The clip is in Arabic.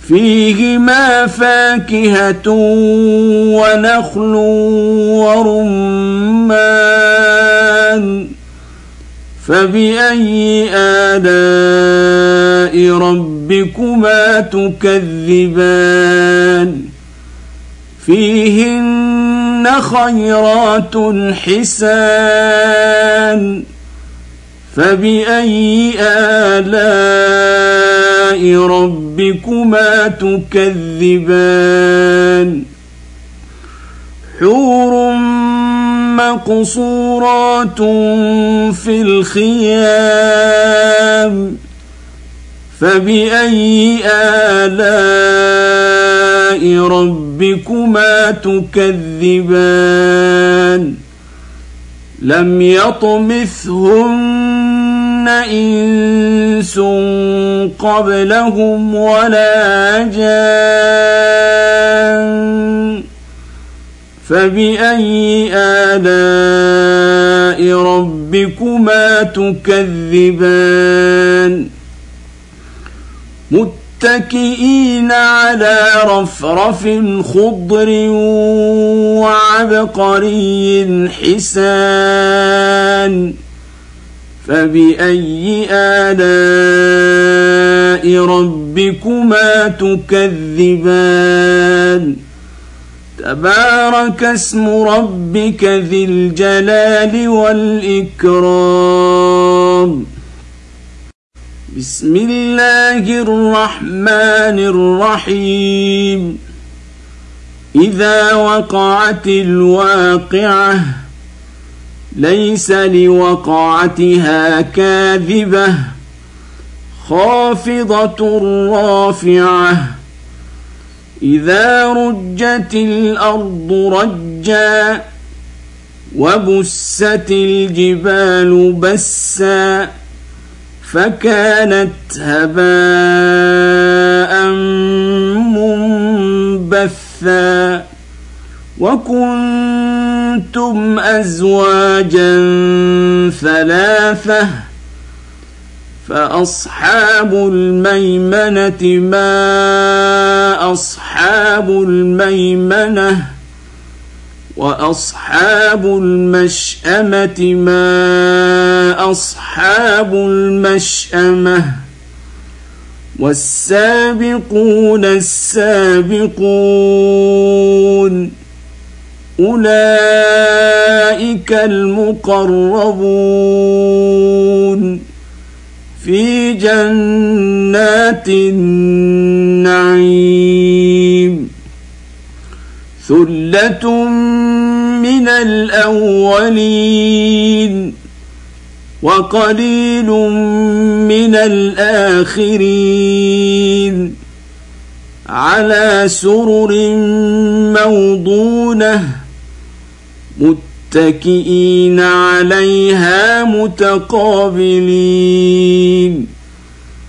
فيهما فاكهة ونخل ورمان فبأي آلاء ربكما تكذبان فيهن خيرات حسان فبأي آلاء ربكما تكذبان حور مقصورات في الخيام فبأي آلاء ربكما تكذبان لم يطمثهن إنس قبلهم ولا جان فبأي آلاء ربكما تكذبان متكئين على رفرف خضر وعبقري حسان فبأي آلاء ربكما تكذبان تبارك اسم ربك ذي الجلال والإكرام بسم الله الرحمن الرحيم إذا وقعت الواقعة ليس لوقعتها كاذبة خافضة رافعة إذا رجت الأرض رجا وبست الجبال بسا فكانت هباء منبثا وكنتم أزواجا ثلاثة فأصحاب الميمنة ما أصحاب الميمنة وأصحاب المشأمة ما أصحاب المشأمة والسابقون السابقون أولئك المقربون في جنات النعيم ثلة من الأولين وقليل من الآخرين على سرر موضونة متكئين عليها متقابلين